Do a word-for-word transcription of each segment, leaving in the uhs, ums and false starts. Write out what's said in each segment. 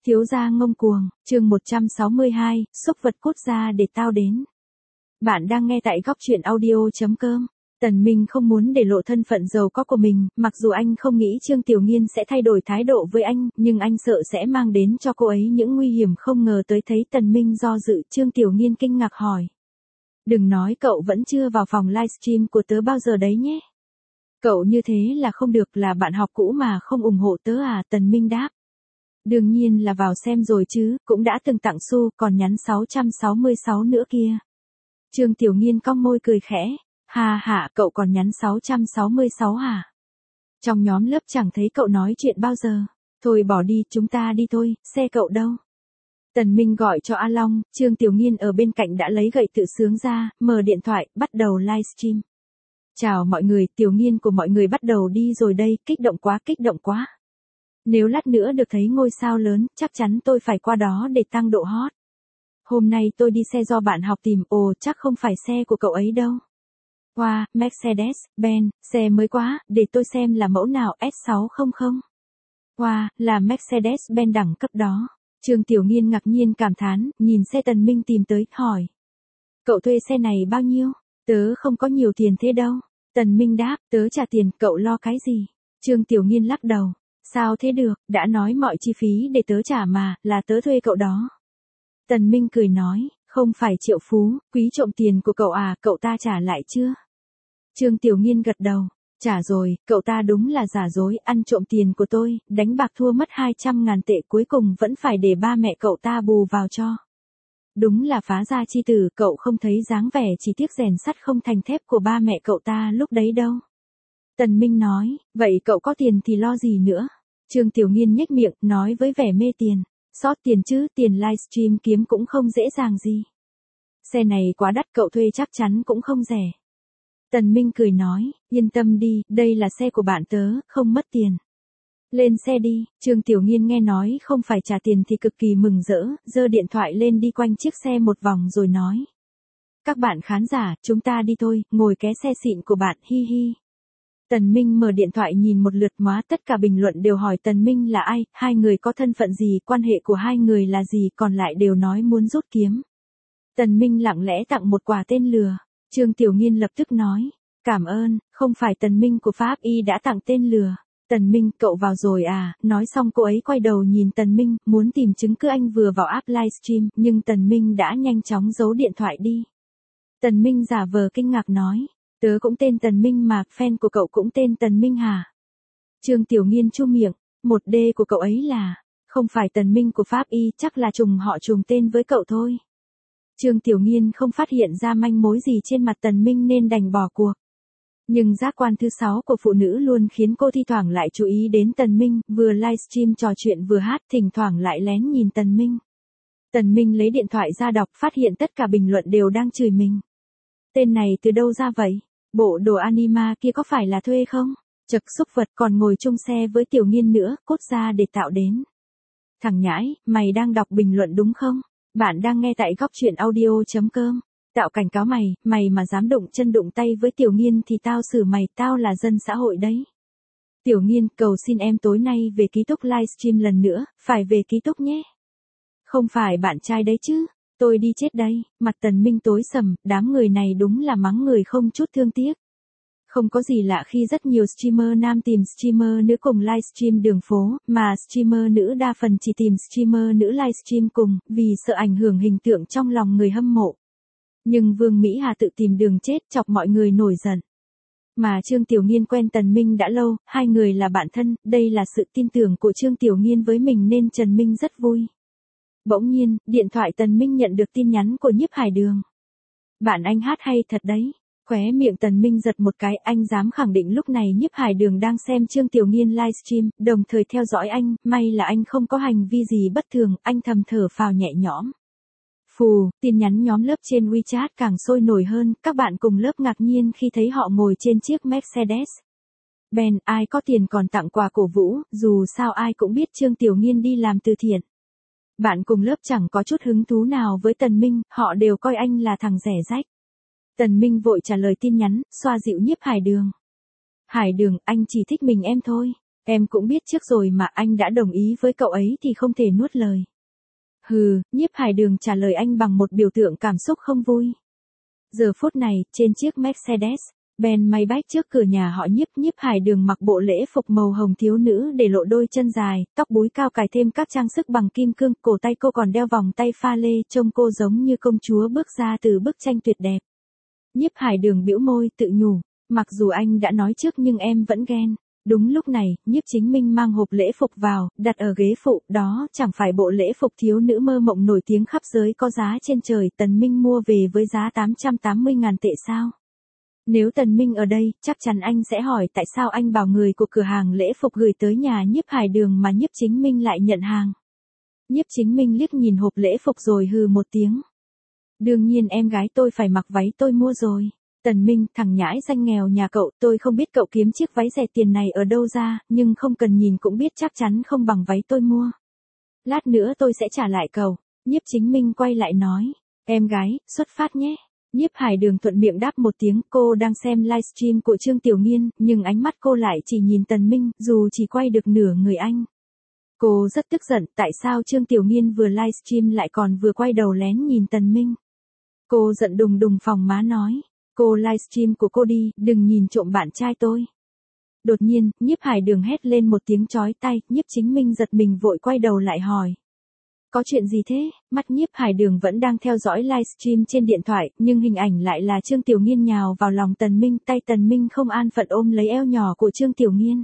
Thiếu gia ngông cuồng, chương một trăm sáu mươi hai, xúc vật cút ra để tao đến. Bạn đang nghe tại góc truyện audio chấm com. Tần Minh không muốn để lộ thân phận giàu có của mình, mặc dù anh không nghĩ Trương Tiểu Nghiên sẽ thay đổi thái độ với anh, nhưng anh sợ sẽ mang đến cho cô ấy những nguy hiểm không ngờ tới. Thấy Tần Minh do dự, Trương Tiểu Nghiên kinh ngạc hỏi. Đừng nói cậu vẫn chưa vào phòng livestream của tớ bao giờ đấy nhé. Cậu như thế là không được, là bạn học cũ mà không ủng hộ tớ à? Tần Minh đáp. Đương nhiên là vào xem rồi chứ, cũng đã từng tặng xu, còn nhắn sáu trăm sáu mươi sáu nữa kia. Trương Tiểu Nghiên cong môi cười khẽ. Hà hà, cậu còn nhắn sáu trăm sáu mươi sáu hả? Trong nhóm lớp chẳng thấy cậu nói chuyện bao giờ. Thôi bỏ đi, chúng ta đi thôi, xe cậu đâu? Tần Minh gọi cho A Long, Trương Tiểu Nghiên ở bên cạnh đã lấy gậy tự sướng ra, mở điện thoại, bắt đầu livestream. Chào mọi người, Tiểu Nghiên của mọi người bắt đầu đi rồi đây, kích động quá, kích động quá. Nếu lát nữa được thấy ngôi sao lớn, chắc chắn tôi phải qua đó để tăng độ hot. Hôm nay tôi đi xe do bạn học tìm, ồ chắc không phải xe của cậu ấy đâu. Wow, Mercedes-Benz, xe mới quá, để tôi xem là mẫu nào, S sáu trăm. Wow, là Mercedes-Benz đẳng cấp đó. Trương Tiểu Nghiên ngạc nhiên cảm thán, nhìn xe Tần Minh tìm tới, hỏi. Cậu thuê xe này bao nhiêu? Tớ không có nhiều tiền thế đâu. Tần Minh đáp, tớ trả tiền, cậu lo cái gì? Trương Tiểu Nghiên lắc đầu. Sao thế được, đã nói mọi chi phí để tớ trả mà, là tớ thuê cậu đó. Tần Minh cười nói, không phải Triệu Phú, Quý trộm tiền của cậu à, cậu ta trả lại chưa? Trương Tiểu Nghiên gật đầu, trả rồi, cậu ta đúng là giả dối, ăn trộm tiền của tôi, đánh bạc thua mất hai trăm ngàn tệ, cuối cùng vẫn phải để ba mẹ cậu ta bù vào cho. Đúng là phá gia chi tử, cậu không thấy dáng vẻ chỉ tiếc rèn sắt không thành thép của ba mẹ cậu ta lúc đấy đâu. Tần Minh nói, vậy cậu có tiền thì lo gì nữa? Trương Tiểu Nghiên nhếch miệng, nói với vẻ mê tiền. Sót tiền chứ, tiền livestream kiếm cũng không dễ dàng gì. Xe này quá đắt, cậu thuê chắc chắn cũng không rẻ. Tần Minh cười nói, yên tâm đi, đây là xe của bạn tớ, không mất tiền. Lên xe đi. Trương Tiểu Nghiên nghe nói không phải trả tiền thì cực kỳ mừng rỡ, giơ điện thoại lên đi quanh chiếc xe một vòng rồi nói. Các bạn khán giả, chúng ta đi thôi, ngồi ké xe xịn của bạn, hi hi. Tần Minh mở điện thoại nhìn một lượt, hóa tất cả bình luận đều hỏi Tần Minh là ai, hai người có thân phận gì, quan hệ của hai người là gì, còn lại đều nói muốn rút kiếm. Tần Minh lặng lẽ tặng một quà tên lừa. Trương Tiểu Nghiên lập tức nói, cảm ơn, không phải Tần Minh của Pháp Y đã tặng tên lừa. Tần Minh, cậu vào rồi à? Nói xong cô ấy quay đầu nhìn Tần Minh, muốn tìm chứng cứ anh vừa vào app livestream, nhưng Tần Minh đã nhanh chóng giấu điện thoại đi. Tần Minh giả vờ kinh ngạc nói, tớ cũng tên Tần Minh mà, fan của cậu cũng tên Tần Minh hả? Trương Tiểu Nghiên chu miệng, một D của cậu ấy là, không phải Tần Minh của Pháp Y, chắc là trùng họ trùng tên với cậu thôi. Trương Tiểu Nghiên không phát hiện ra manh mối gì trên mặt Tần Minh nên đành bỏ cuộc. Nhưng giác quan thứ sáu của phụ nữ luôn khiến cô thi thoảng lại chú ý đến Tần Minh, vừa livestream trò chuyện vừa hát, thỉnh thoảng lại lén nhìn Tần Minh. Tần Minh lấy điện thoại ra đọc, phát hiện tất cả bình luận đều đang chửi mình. Tên này từ đâu ra vậy? Bộ đồ anima kia có phải là thuê không? Chật, xúc vật, còn ngồi chung xe với Tiểu Nghiên nữa, cốt ra để tạo đến. Thằng nhãi, mày đang đọc bình luận đúng không? Bạn đang nghe tại góc truyện audio chấm com. Tạo cảnh cáo mày, mày mà dám đụng chân đụng tay với Tiểu Nghiên thì tao xử mày, tao là dân xã hội đấy. Tiểu Nghiên, cầu xin em tối nay về ký túc livestream lần nữa, phải về ký túc nhé. Không phải bạn trai đấy chứ, tôi đi chết đây. Mặt Tần Minh tối sầm, đám người này đúng là mắng người không chút thương tiếc. Không có gì lạ khi rất nhiều streamer nam tìm streamer nữ cùng livestream đường phố, mà streamer nữ đa phần chỉ tìm streamer nữ livestream cùng, vì sợ ảnh hưởng hình tượng trong lòng người hâm mộ. Nhưng Vương Mỹ Hà tự tìm đường chết, chọc mọi người nổi giận. Mà Trương Tiểu Nghiên quen Tần Minh đã lâu, hai người là bạn thân, đây là sự tin tưởng của Trương Tiểu Nghiên với mình nên Trần Minh rất vui. Bỗng nhiên, điện thoại Tần Minh nhận được tin nhắn của Nhiếp Hải Đường. Bạn anh hát hay thật đấy. Khóe miệng Tần Minh giật một cái, anh dám khẳng định lúc này Nhiếp Hải Đường đang xem Trương Tiểu Nghiên livestream, đồng thời theo dõi anh, may là anh không có hành vi gì bất thường, anh thầm thở phào nhẹ nhõm. Phù, tin nhắn nhóm lớp trên WeChat càng sôi nổi hơn, các bạn cùng lớp ngạc nhiên khi thấy họ ngồi trên chiếc Mercedes. Benz, ai có tiền còn tặng quà cổ vũ, dù sao ai cũng biết Trương Tiểu Nghiên đi làm từ thiện. Bạn cùng lớp chẳng có chút hứng thú nào với Tần Minh, họ đều coi anh là thằng rẻ rách. Tần Minh vội trả lời tin nhắn, xoa dịu Nhiếp Hải Đường. Hải Đường, anh chỉ thích mình em thôi. Em cũng biết trước rồi mà, anh đã đồng ý với cậu ấy thì không thể nuốt lời. Hừ, Nhiếp Hải Đường trả lời anh bằng một biểu tượng cảm xúc không vui. Giờ phút này, trên chiếc Mercedes Benz Maybach trước cửa nhà họ Nhiếp, Nhiếp Hải Đường mặc bộ lễ phục màu hồng thiếu nữ để lộ đôi chân dài, tóc búi cao cài thêm các trang sức bằng kim cương, cổ tay cô còn đeo vòng tay pha lê, trông cô giống như công chúa bước ra từ bức tranh tuyệt đẹp. Nhiếp Hải Đường bĩu môi tự nhủ, mặc dù anh đã nói trước nhưng em vẫn ghen. Đúng lúc này, Nhiếp Chính Minh mang hộp lễ phục vào, đặt ở ghế phụ, đó chẳng phải bộ lễ phục thiếu nữ mơ mộng nổi tiếng khắp giới có giá trên trời, Tần Minh mua về với giá tám trăm tám mươi ngàn tệ sao? Nếu Tần Minh ở đây, chắc chắn anh sẽ hỏi tại sao anh bảo người của cửa hàng lễ phục gửi tới nhà Nhiếp Hải Đường mà Nhiếp Chính Minh lại nhận hàng. Nhiếp Chính Minh liếc nhìn hộp lễ phục rồi hừ một tiếng. Đương nhiên em gái tôi phải mặc váy tôi mua rồi. Tần Minh, thằng nhãi danh nghèo nhà cậu, tôi không biết cậu kiếm chiếc váy rẻ tiền này ở đâu ra, nhưng không cần nhìn cũng biết chắc chắn không bằng váy tôi mua. Lát nữa tôi sẽ trả lại cậu. Nhiếp Chính Minh quay lại nói, em gái, xuất phát nhé. Nhiếp Hải Đường thuận miệng đáp một tiếng, cô đang xem livestream của Trương Tiểu Nghiên, nhưng ánh mắt cô lại chỉ nhìn Tần Minh, dù chỉ quay được nửa người anh. Cô rất tức giận, tại sao Trương Tiểu Nghiên vừa livestream lại còn vừa quay đầu lén nhìn Tần Minh. Cô giận đùng đùng phòng má nói, cô livestream của cô đi, đừng nhìn trộm bạn trai tôi. Đột nhiên, Nhiếp Hải Đường hét lên một tiếng chói tai, Nhiếp Chính Minh giật mình vội quay đầu lại hỏi. Có chuyện gì thế? Mắt Nhiếp Hải Đường vẫn đang theo dõi livestream trên điện thoại, nhưng hình ảnh lại là Trương Tiểu Nghiên nhào vào lòng Tần Minh, tay Tần Minh không an phận ôm lấy eo nhỏ của Trương Tiểu Nghiên.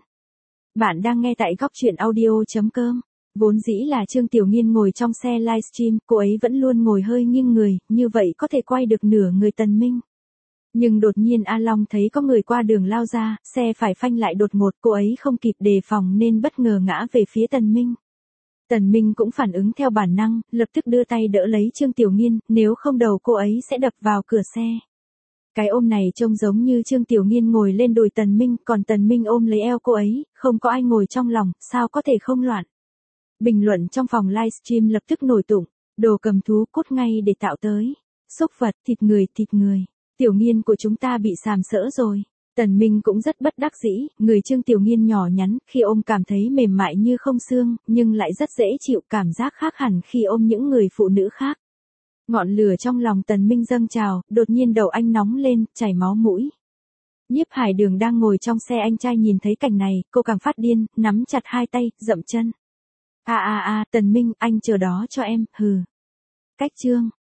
Bạn đang nghe tại góc truyện audio.com. Vốn dĩ là Trương Tiểu Nghiên ngồi trong xe livestream, cô ấy vẫn luôn ngồi hơi nghiêng người, như vậy có thể quay được nửa người Tần Minh. Nhưng đột nhiên A Long thấy có người qua đường lao ra, xe phải phanh lại đột ngột, cô ấy không kịp đề phòng nên bất ngờ ngã về phía Tần Minh. Tần Minh cũng phản ứng theo bản năng, lập tức đưa tay đỡ lấy Trương Tiểu Nghiên, nếu không đầu cô ấy sẽ đập vào cửa xe. Cái ôm này trông giống như Trương Tiểu Nghiên ngồi lên đùi Tần Minh, còn Tần Minh ôm lấy eo cô ấy, không có ai ngồi trong lòng, sao có thể không loạn. Bình luận trong phòng livestream lập tức nổi tụng, đồ cầm thú cốt ngay để tạo tới. Xúc vật, thịt người, thịt người. Tiểu Nghiên của chúng ta bị sàm sỡ rồi. Tần Minh cũng rất bất đắc dĩ, người Trương Tiểu Nghiên nhỏ nhắn, khi ôm cảm thấy mềm mại như không xương, nhưng lại rất dễ chịu, cảm giác khác hẳn khi ôm những người phụ nữ khác. Ngọn lửa trong lòng Tần Minh dâng trào, đột nhiên đầu anh nóng lên, chảy máu mũi. Nhiếp Hải Đường đang ngồi trong xe anh trai nhìn thấy cảnh này, cô càng phát điên, nắm chặt hai tay, dậm chân. A a a, Tần Minh, anh chờ đó cho em, hừ. Cách chương.